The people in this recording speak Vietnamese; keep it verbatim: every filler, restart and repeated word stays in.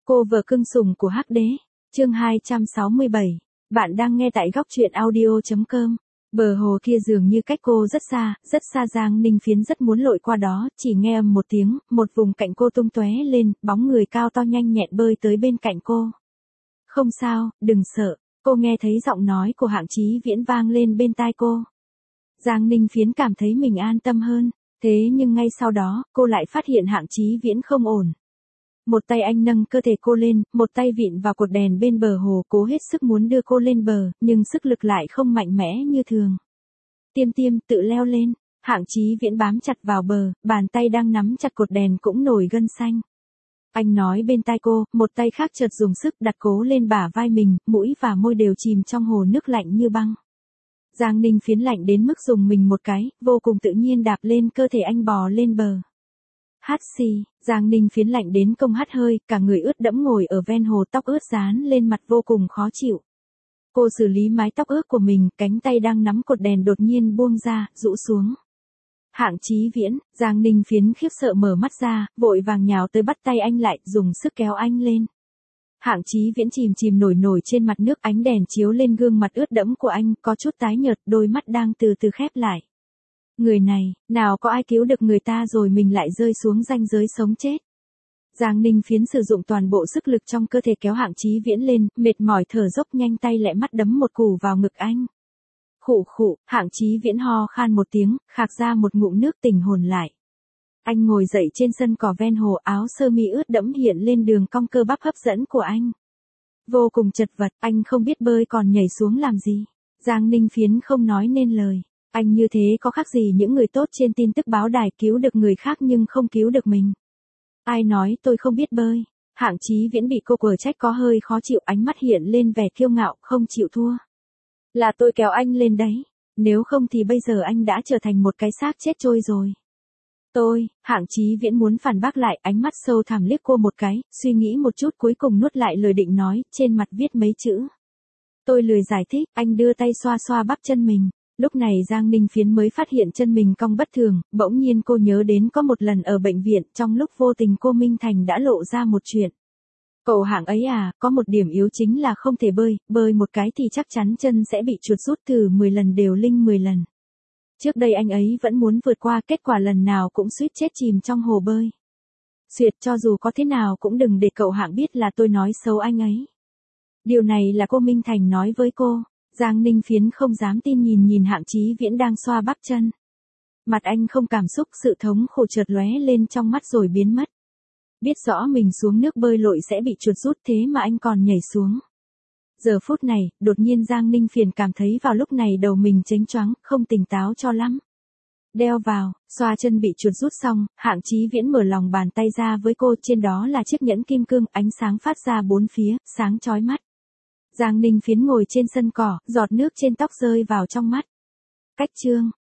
Cô vợ cưng sủng của Hắc Đế, chương hai trăm sáu mươi bảy. Bạn đang nghe tại góc truyện audio chấm com. Bờ hồ kia dường như cách cô rất xa, rất xa. Giang Ninh Phiến rất muốn lội qua đó, chỉ nghe ầm một tiếng, một vùng cạnh cô tung tóe lên, bóng người cao to nhanh nhẹn bơi tới bên cạnh cô. Không sao, đừng sợ, cô nghe thấy giọng nói của Hạng Chí Viễn vang lên bên tai cô. Giang Ninh Phiến cảm thấy mình an tâm hơn, thế nhưng ngay sau đó, cô lại phát hiện Hạng Chí Viễn không ổn. Một tay anh nâng cơ thể cô lên, một tay vịn vào cột đèn bên bờ hồ cố hết sức muốn đưa cô lên bờ, nhưng sức lực lại không mạnh mẽ như thường. Tiêm tiêm tự leo lên, Hạng Chí Viễn bám chặt vào bờ, bàn tay đang nắm chặt cột đèn cũng nổi gân xanh. Anh nói bên tai cô, một tay khác chợt dùng sức đặt cố lên bả vai mình, mũi và môi đều chìm trong hồ nước lạnh như băng. Giang Ninh Phiến lạnh đến mức dùng mình một cái, vô cùng tự nhiên đạp lên cơ thể anh bò lên bờ. Hát xì, Giang Ninh Phiến lạnh đến công hắt hơi, cả người ướt đẫm ngồi ở ven hồ, tóc ướt dán lên mặt vô cùng khó chịu. Cô xử lý mái tóc ướt của mình, cánh tay đang nắm cột đèn đột nhiên buông ra, rũ xuống. Hạng Chí Viễn, Giang Ninh Phiến khiếp sợ mở mắt ra, vội vàng nhào tới bắt tay anh lại, dùng sức kéo anh lên. Hạng Chí Viễn chìm chìm nổi nổi trên mặt nước, ánh đèn chiếu lên gương mặt ướt đẫm của anh, có chút tái nhợt, đôi mắt đang từ từ khép lại. Người này, nào có ai cứu được người ta rồi mình lại rơi xuống ranh giới sống chết. Giang Ninh Phiến sử dụng toàn bộ sức lực trong cơ thể kéo Hạng Chí Viễn lên, mệt mỏi thở dốc nhanh tay lẹ mắt đấm một củ vào ngực anh. Khụ khụ, Hạng Chí Viễn ho khan một tiếng, khạc ra một ngụm nước tỉnh hồn lại. Anh ngồi dậy trên sân cỏ ven hồ, áo sơ mi ướt đẫm hiện lên đường cong cơ bắp hấp dẫn của anh. Vô cùng chật vật, anh không biết bơi còn nhảy xuống làm gì. Giang Ninh Phiến không nói nên lời. Anh như thế có khác gì những người tốt trên tin tức báo đài cứu được người khác nhưng không cứu được mình. Ai nói tôi không biết bơi? Hạng Chí Viễn bị cô quở trách có hơi khó chịu, ánh mắt hiện lên vẻ kiêu ngạo, không chịu thua. Là tôi kéo anh lên đấy, nếu không thì bây giờ anh đã trở thành một cái xác chết trôi rồi. Tôi, Hạng Chí Viễn muốn phản bác lại, ánh mắt sâu thẳm liếc cô một cái, suy nghĩ một chút cuối cùng nuốt lại lời định nói, trên mặt viết mấy chữ. Tôi lười giải thích, anh đưa tay xoa xoa bắp chân mình. Lúc này Giang Ninh Phiến mới phát hiện chân mình cong bất thường, bỗng nhiên cô nhớ đến có một lần ở bệnh viện, trong lúc vô tình cô Minh Thành đã lộ ra một chuyện. Cậu Hạng ấy à, có một điểm yếu chính là không thể bơi, bơi một cái thì chắc chắn chân sẽ bị chuột rút, thử mười lần đều linh mười lần. Trước đây anh ấy vẫn muốn vượt qua, kết quả lần nào cũng suýt chết chìm trong hồ bơi. Xuyệt, cho dù có thế nào cũng đừng để cậu Hạng biết là tôi nói xấu anh ấy. Điều này là cô Minh Thành nói với cô. Giang Ninh Phiến không dám tin nhìn nhìn Hạng Chí Viễn đang xoa bắp chân. Mặt anh không cảm xúc, sự thống khổ chợt lóe lên trong mắt rồi biến mất. Biết rõ mình xuống nước bơi lội sẽ bị chuột rút thế mà anh còn nhảy xuống. Giờ phút này, đột nhiên Giang Ninh Phiền cảm thấy vào lúc này đầu mình chếnh choáng, không tỉnh táo cho lắm. Đeo vào, xoa chân bị chuột rút xong, Hạng Chí Viễn mở lòng bàn tay ra với cô, trên đó là chiếc nhẫn kim cương, ánh sáng phát ra bốn phía, sáng chói mắt. Giang Ninh Phiến ngồi trên sân cỏ, giọt nước trên tóc rơi vào trong mắt. Cách chương,